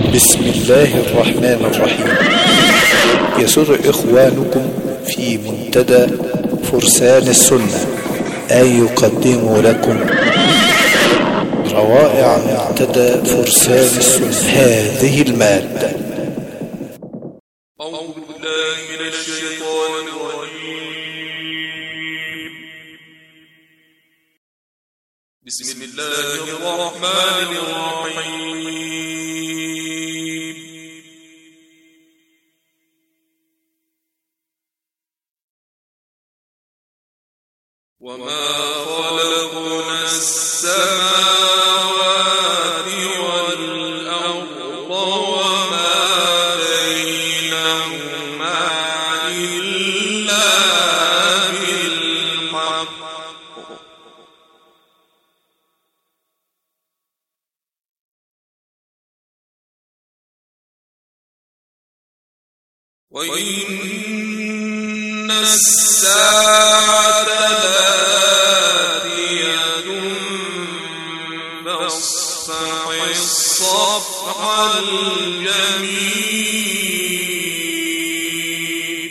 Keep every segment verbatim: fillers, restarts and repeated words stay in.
بسم الله الرحمن الرحيم. يسر إخوانكم في منتدى فرسان السنة أن يقدموا لكم روائع منتدى فرسان السنة هذه المادة. أعوذ بالله من الشيطان الرجيم. بسم الله الرحمن الرحيم. وما خلقنا السماوات والأرض وما بينهما إلا بالحق وإن الساعة لآتية فاصفح الصفح الجميل.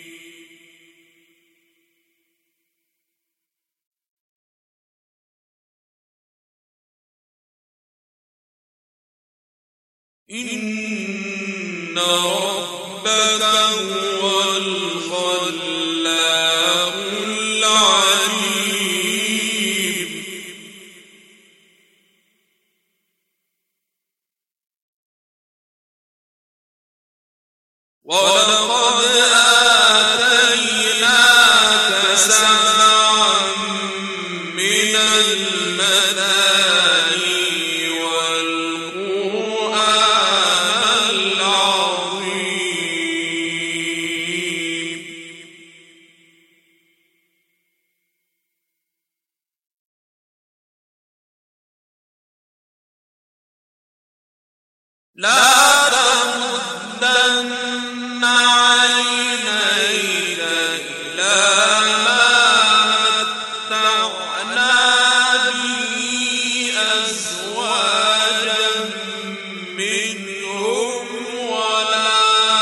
إن ربك هو الخلاق العليم. ولقد آتيناك سبعا من المثاني والقرآن العظيم. لا تمدن عينيك إلى ما متعنا به أزواجا منهم ولا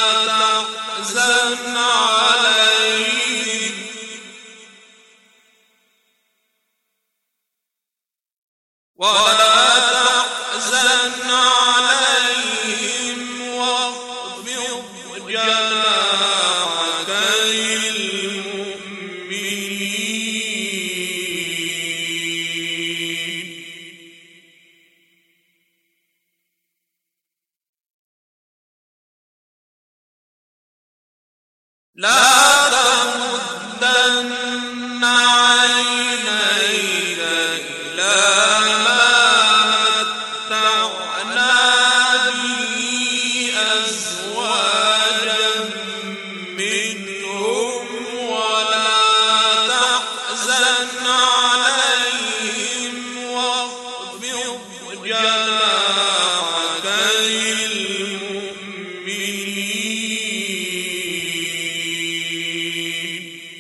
تحزن عليهم ولا تحزن عليهم واخفض جناحك للمؤمنين. لا تمدن عينيك إلى ما متعنا به أزواجا منهم ولا تحزن عليهم واخفض جناحك للمؤمنين.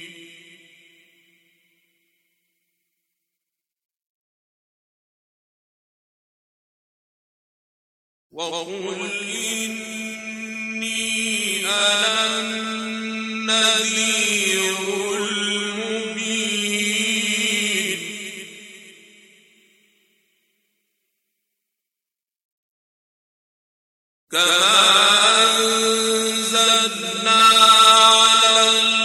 وقل إني أنا النذير المبين. كما أنزلنا على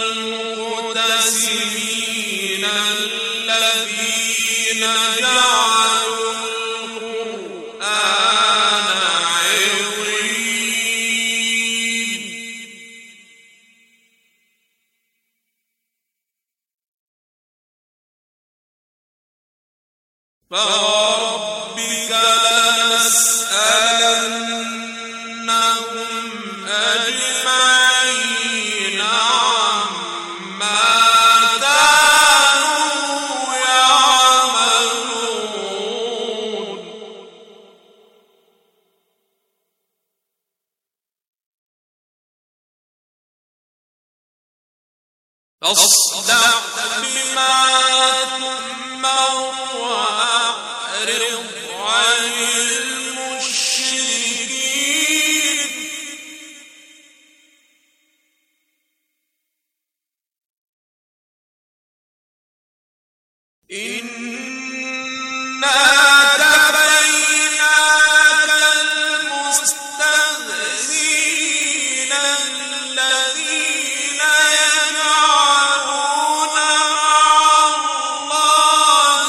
المقتسمين الذين جعلوا القرآن عضين. فوربك لنسألنهم أجمعين عما كانوا يعملون. فاصدع بما تؤمر وأعرض عن المشركين. إنا كفيناك المستهزئين الذين يجعلون مع الله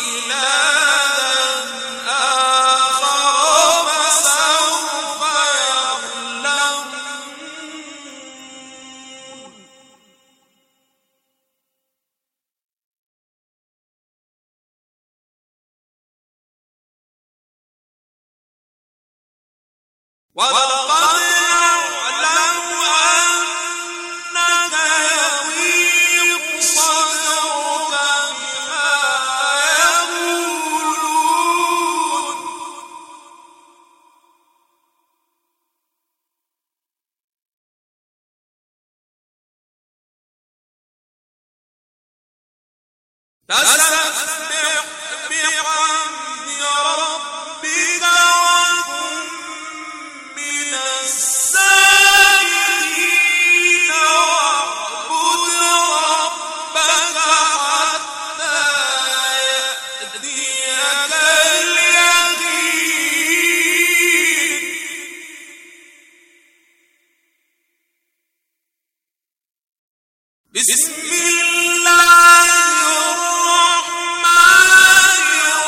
إلها آخر فسوف يعلمون. وَلَقَدْ يَعْلَمُ أَنَّكَ يَضِيقُ صَدْرُكَ بِمَا يَقُولُونَ فَسَبِّحْ بِحَمْدِ رَبِّكَ وَكُن مِّنَ السَّاجِدِينَ وَاعْبُدْ رَبَّكَ حَتَّىٰ يَأْتِيَكَ الْيَقِينُ. بسم الله الرحمن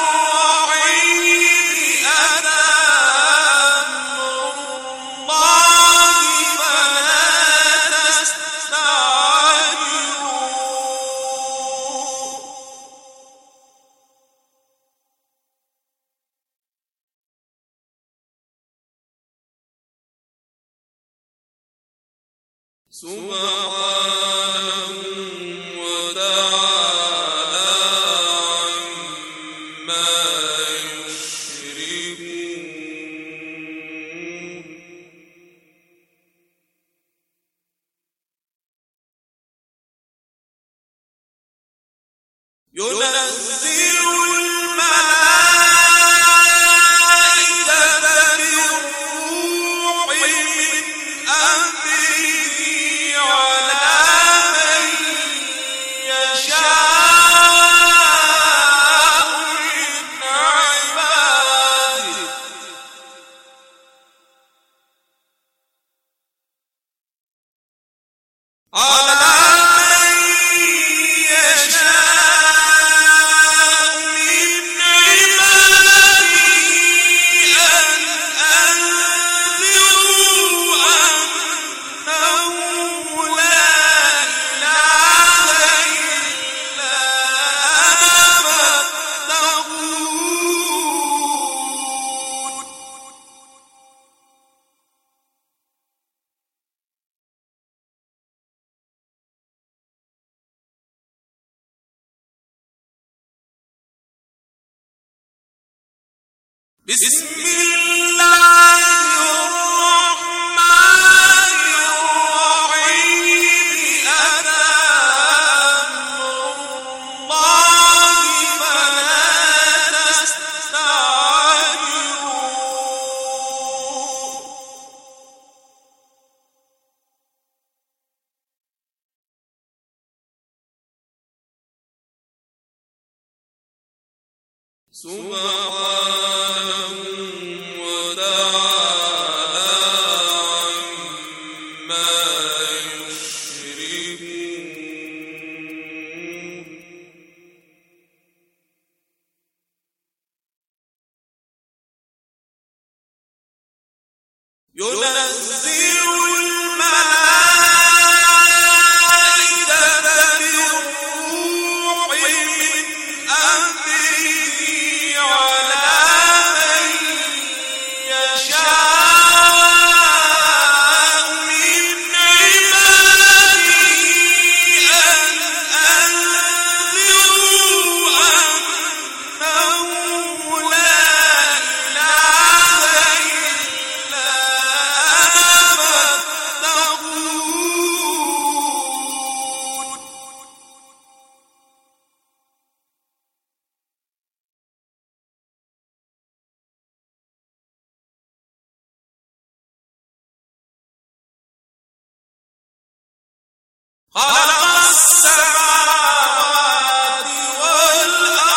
الرحيم. أتى أمر الله فلا تستعجلوه. سبحانه وتعالى عما يشركون. ينزل الملائكة بالروح من أمره على من يشاء من عباده على من يشاء من عباده أن أنذروا أنه لا إله إلا أنا فاتقون. بسم الله الرحمن الرحيم. أتى أمر الله فلا تستعجلوه. سبحانه وتعالى عما يشركون. ينزل الملائكة بالروح من أمره على من يشاء من عباده أن أنذروا أنه لا إله إلا أنا فاتقون. خلق السماوات والأرض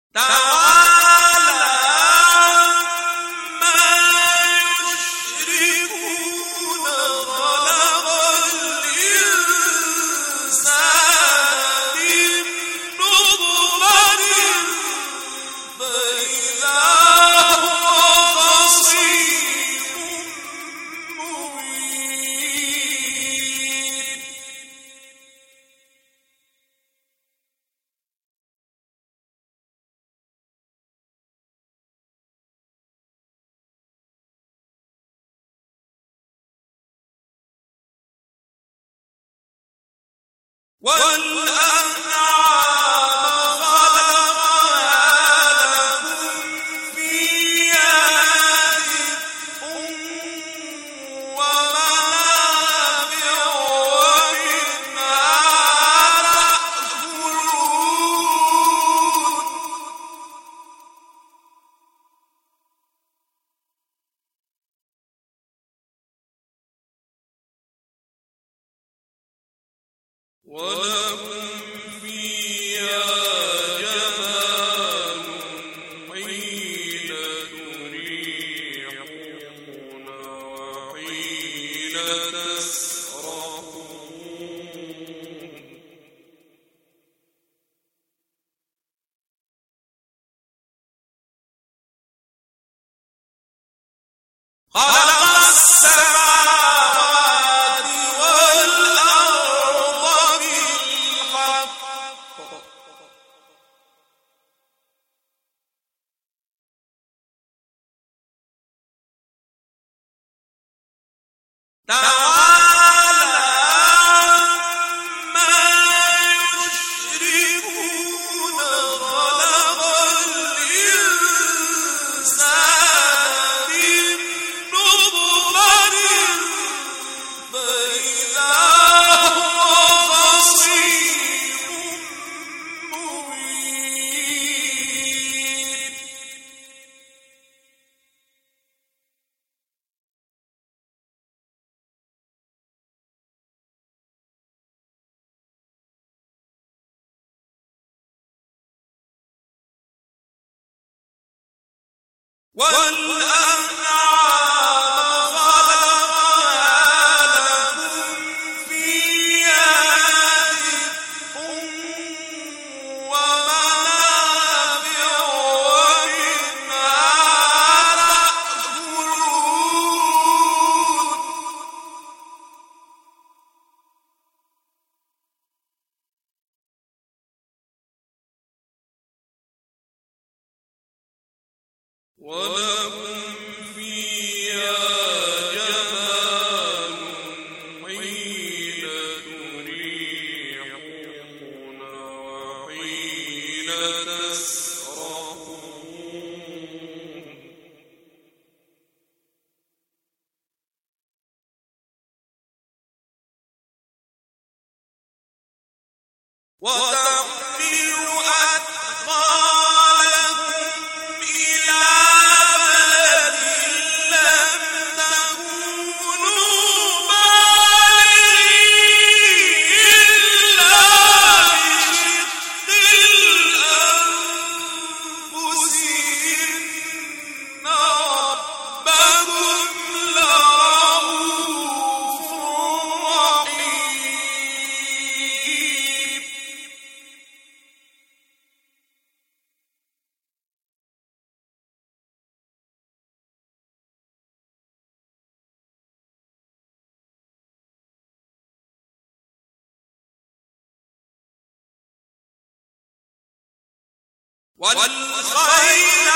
والخيل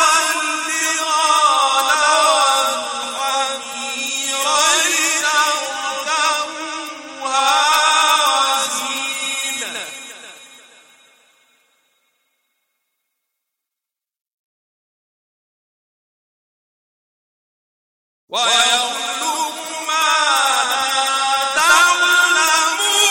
والبغال والحمير لتركبوها وزينة ويخلق ما لا تعلمون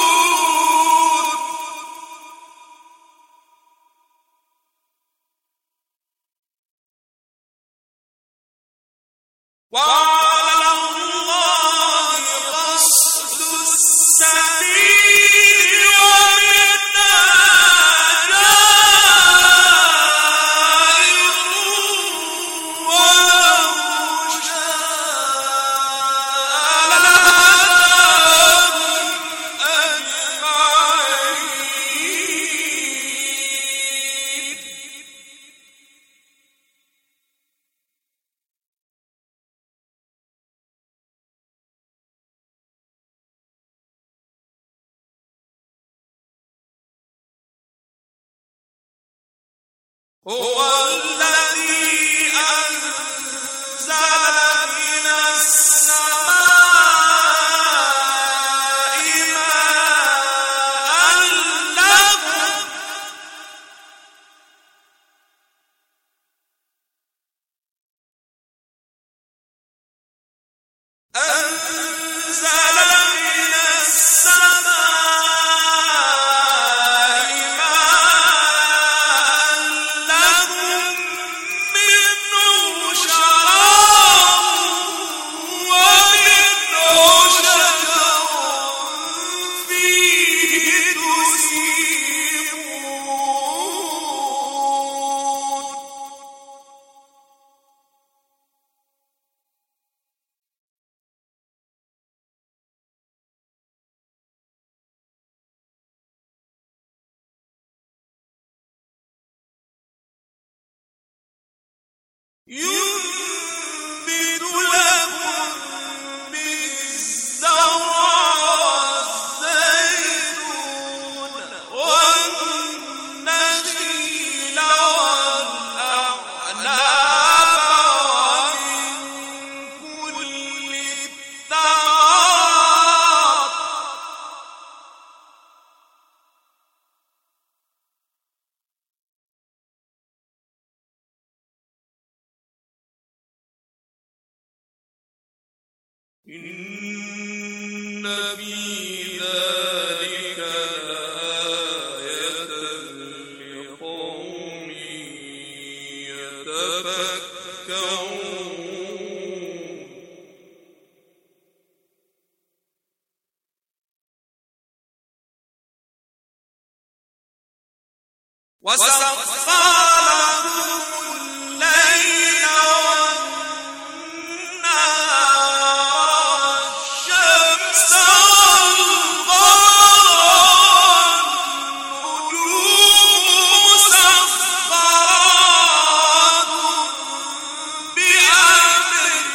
وعلى الله قصد السبيل ومنها هو الذي أنزل من السماء ماء لكم أنزل من السماء ماء لكم منه شراب ومنه شجر فيه تسيمون ينبت لكم به الزرع والزيتون والنخيل والأعناب ومن كل الثمرات إن في ذلك لآية لقوم يتفكرون وسخر لكم الليل والنهار والشمس والقمر والنجوم مسخرات بأمره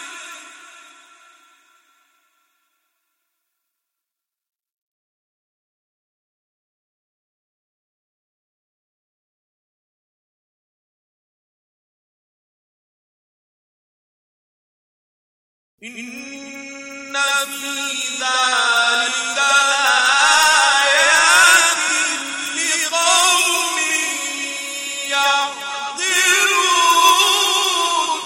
إن في ذلك لآيات لقوم يعقلون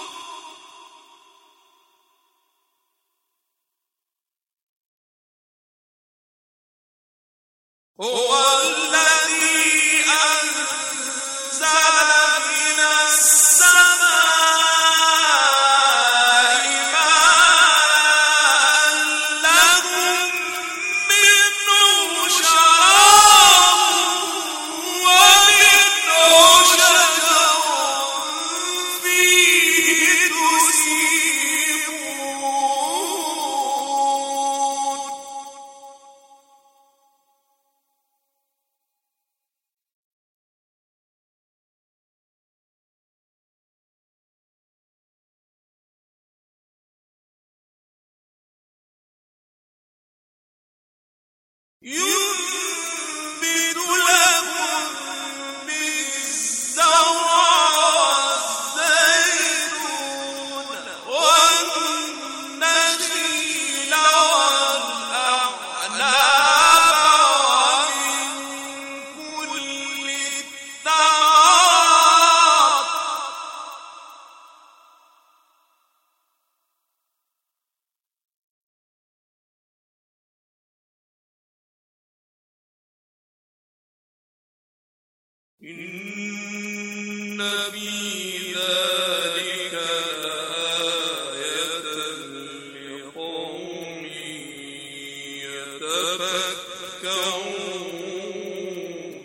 هو الذي أنزل من السماء ماء لكم منه شراب ومنه شجر فيه تسيمون ينبت لكم به الزرع والزيتون والنخيل والأعناب ومن كل الثمرات إن في ذلك لآية لقوم يتفكرون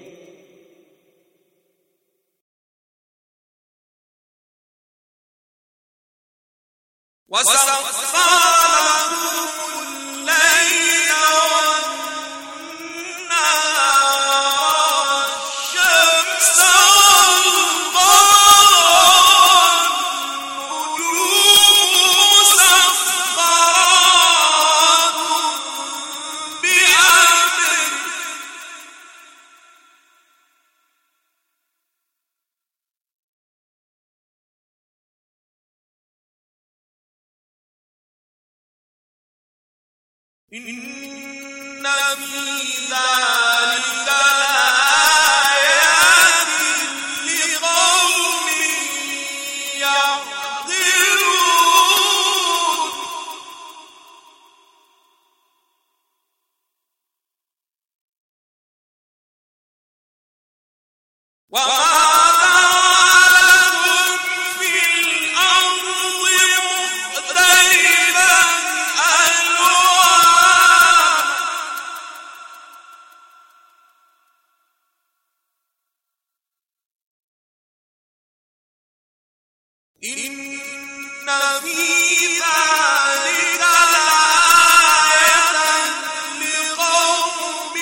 وسخر لكم الليل والنهار والشمس إن في ذلك لآيات لقوم يعقلون وما إن في ذلك لآية لقوم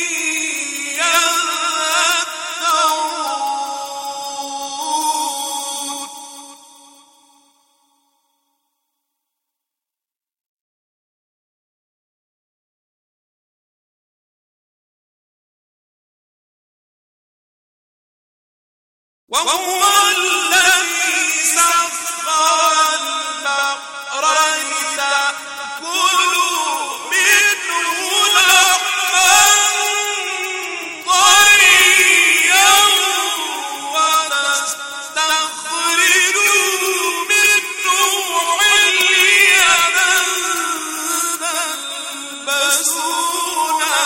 يذكرون وهو الذي سخر البحر لتأكلوا منه لحما طريا وتستخرجوا منه حلية تلبسونها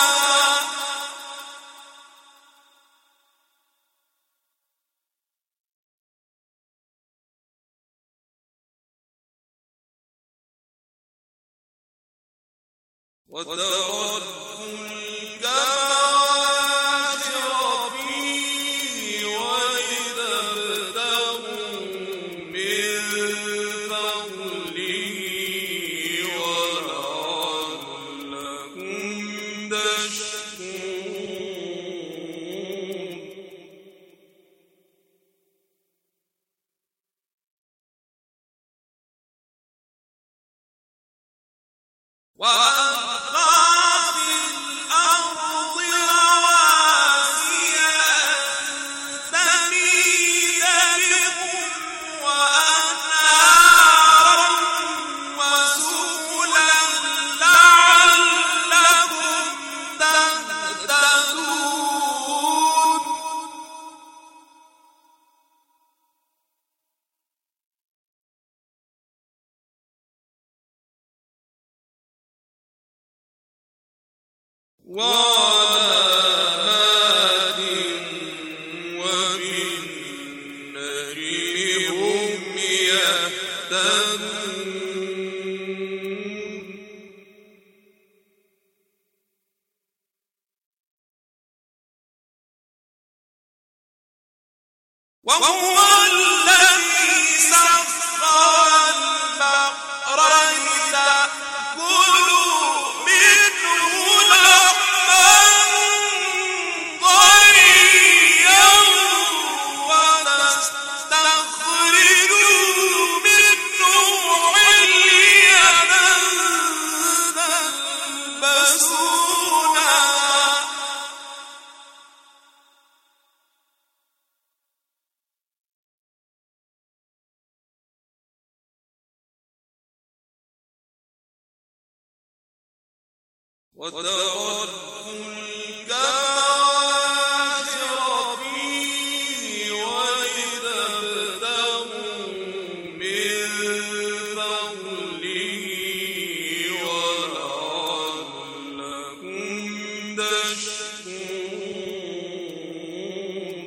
وترى الفلك مواخر فيه وإذا ابتغوا من فضله ولعلكم تشكرون وألقى في الأرض رواسي أن تميد بكم وأنهارا وسبلا لعلكم تهتدون وعلامات وبالنجم هم يهتدون وهو الذي سخر البحر لتأكلوا منه لحما طريا وتستخرجوا منه حلية تلبسونها وترى الفلك مواخر فيه وإذا ابتغوا من فضله ولعلكم تشكرون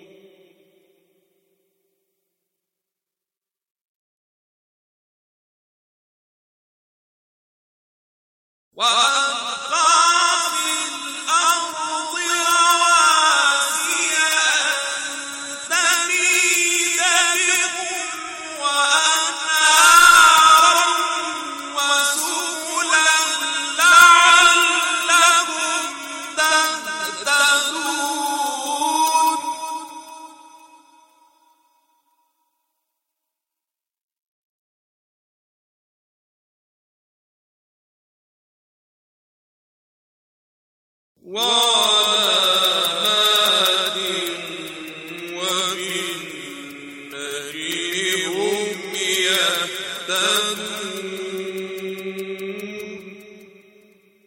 وألقى في الأرض رواسي أن تميد بكم وأنهارا وسبلا لعلكم تهتدون وعلامات وبالنجم هم يهتدون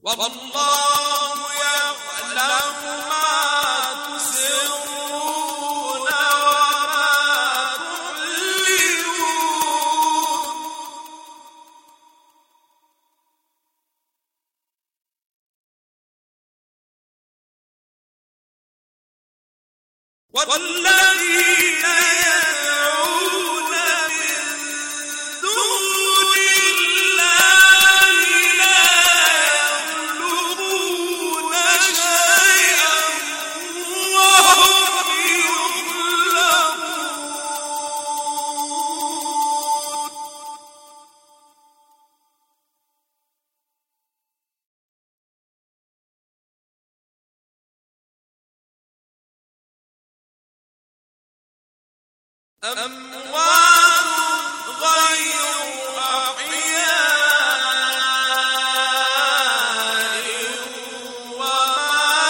والله يعلم ما تسرون وما تعلنون والذين يدعون من دون الله لا يخلقون شيئا وهم يخلقون أموات غير أحياء وما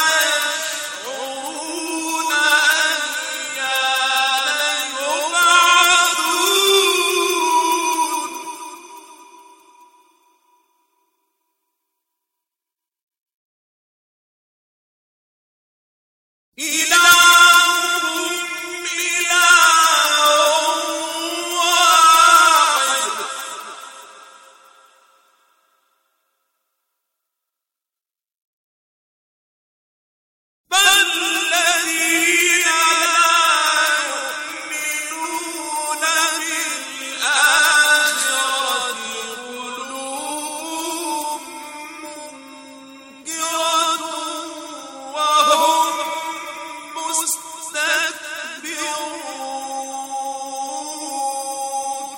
يشعرون أيان يبعثون إلهكم إله واحد فالذين لا يؤمنون بالآخرة قلوبهم منكرة وهم مستكبرون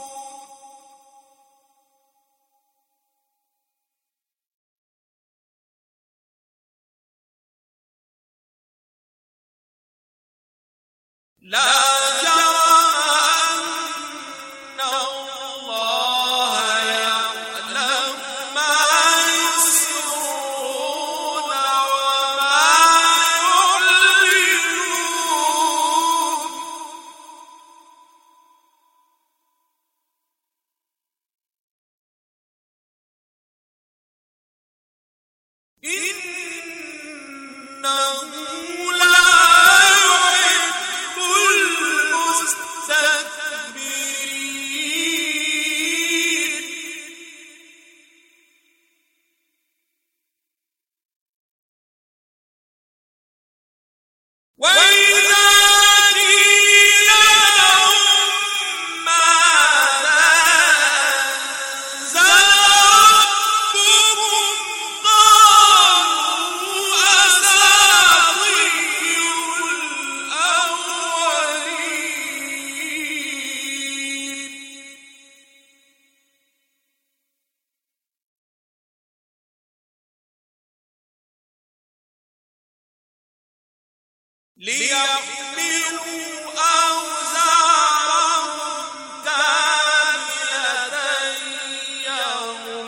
لا جرم أن الله يعلم ما يسرون وما يعلنون إنه لا يحب المستكبرين وإذا قيل لهم ماذا أنزل ربكم قالوا أساطير الأولين ليحملوا أوزارهم كاملة يوم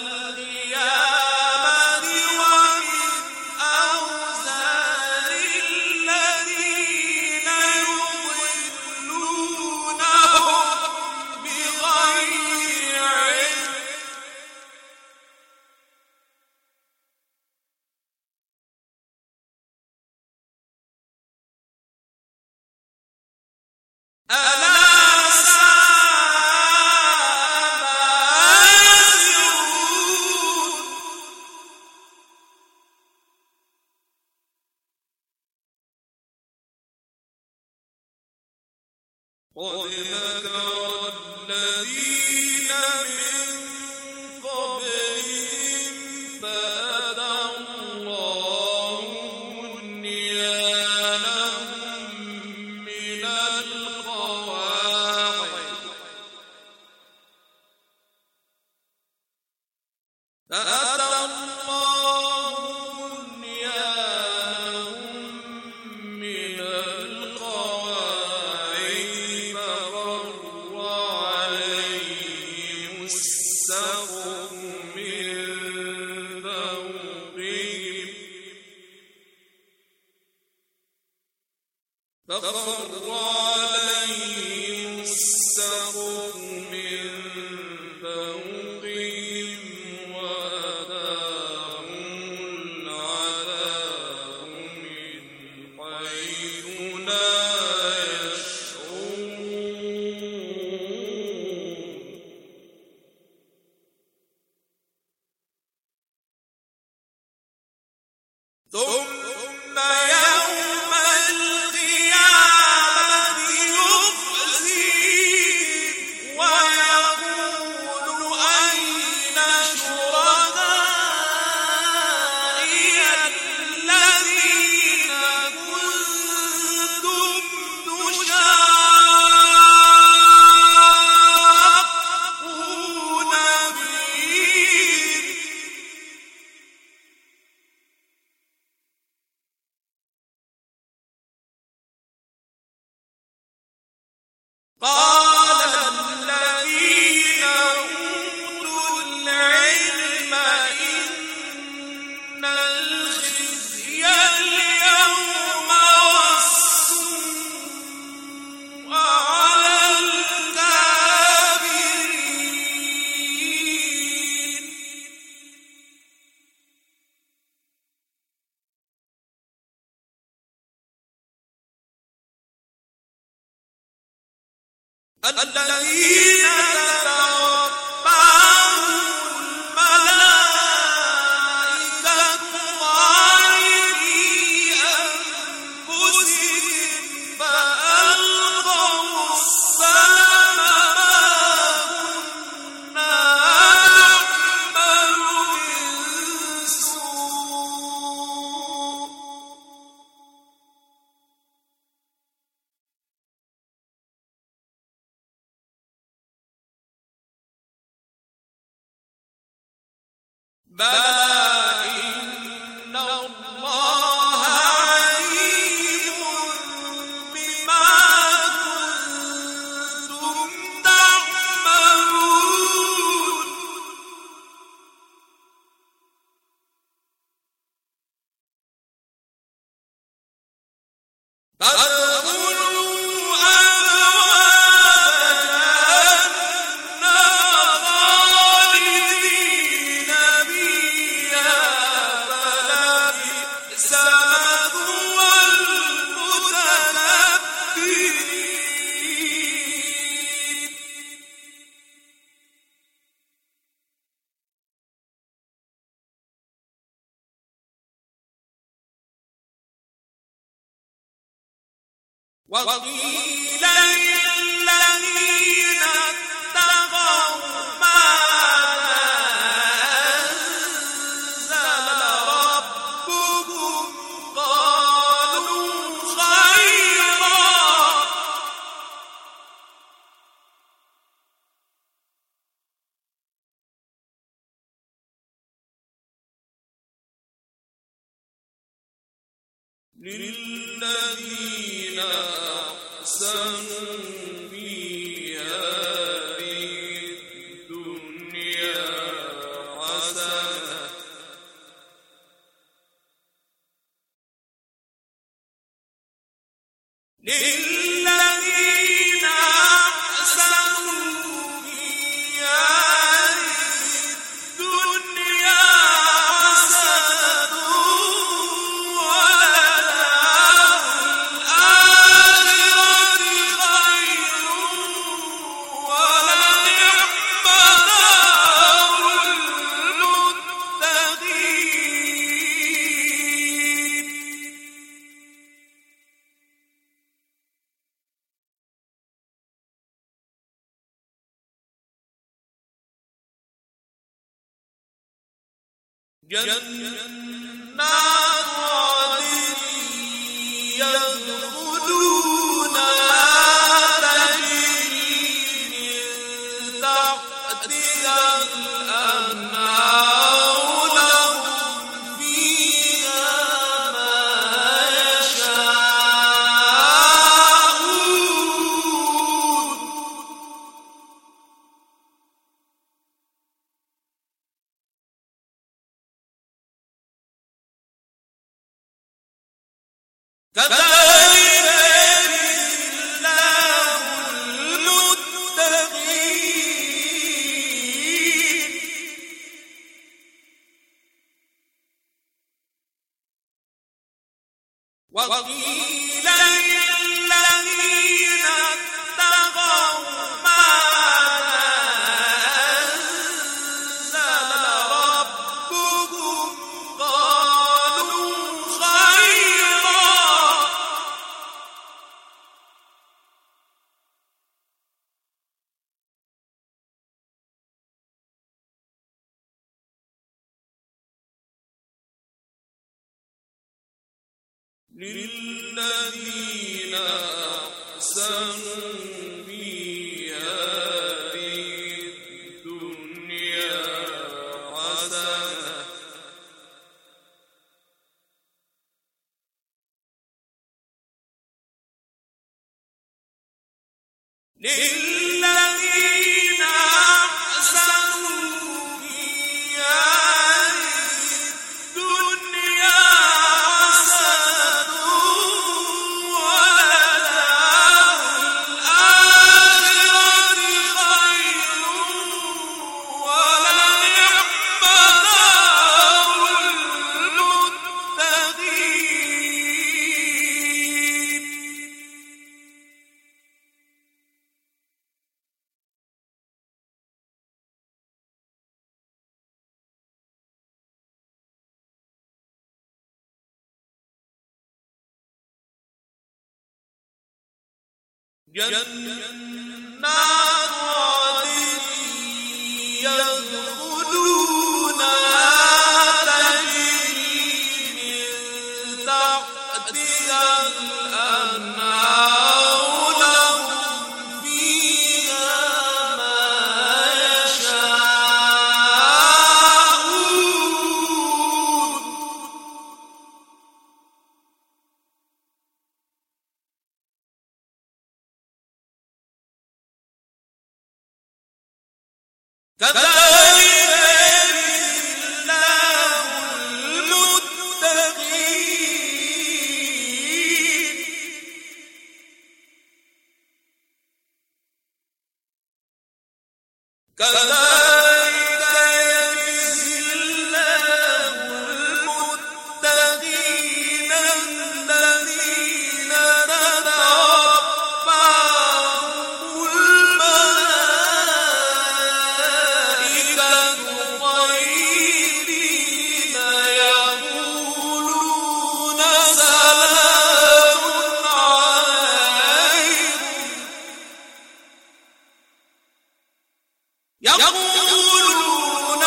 القيامة ومن أوزار الذين يضلونهم بغير علم ألا ساء ما يزرون قد مكر الذين من قبلهم فأتى الله بنيانهم من القواعد فأتى الله بنيانهم من القواعد فخر عليهم السقف من فوقهم فخر عليهم السقف من فوقهم وأتاهم ثم يوم القيامة يخزيهم ويقول أين شركائي الذين كنتم تشاقون فيهم قال الذين أوتوا العلم إن الخزي اليوم والسوء على الكافرين الذين تتوفاهم الملائكة ظالمي أنفسهم فألقوا السلم ما كنا نعمل من سوء بلى إن الله عليم بما كنتم تعملون فادخلوا أبواب جهنم خالدين فيها فلبئس مثوى المتكبرين وقيل للذين اتقوا ماذا أنزل ربكم قالوا خيرا للذين أحسنوا في هذه الدنيا حسنة للذين أحسنوا في هذه الدنيا حسنة ولدار الآخرة خير ولنعم دار المتقين جنات عدن يدخلونها تجري من تحتها الأنهار لهم فيها ما يشاءون كذلك يجزي الله المتقين وقيل للذين اتقوا ماذا أنزل ربكم قالوا للذين أحسنوا في هذه الدنيا حسنة للذين أحسنوا في هذه الدنيا حسنة ولدار الآخرة خير ولنعم دار المتقين جنات عدن يدخلونها تجري من تحتها الأنهار لهم فيها ما يشاءون كذلك يجزي الله المتقين كذلك يجزي الله المتقين الذين تتوفاهم الملائكة طيبين يقولون سلام عليكم يقولون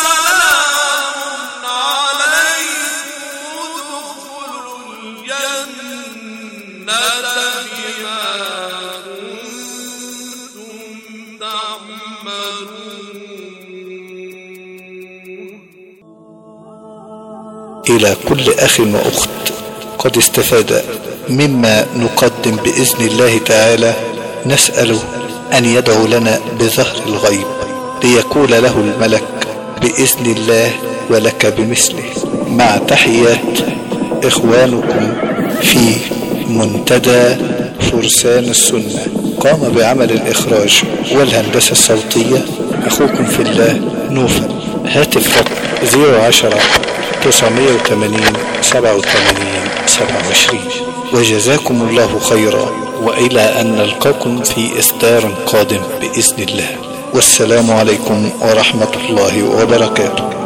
سلام عليكم ادخلوا الجنة بما كنتم تعملون. إلى كل أخ وأخت قد استفاد مما نقدم بإذن الله تعالى، نسأله أن يدعو لنا بظهر الغيب ليقول له الملك بإذن الله ولك بمثله. مع تحيات إخوانكم في منتدى فرسان السنة، قام بعمل الإخراج والهندسة الصوتية أخوكم في الله نوفل. هاتف رقم صفر عشرة تسعمائة وثمانين سبعة وثمانين سبعة وعشرين. وجزاكم الله خيرا، وإلى أن نلقاكم في إصدار قادم بإذن الله. والسلام عليكم ورحمة الله وبركاته.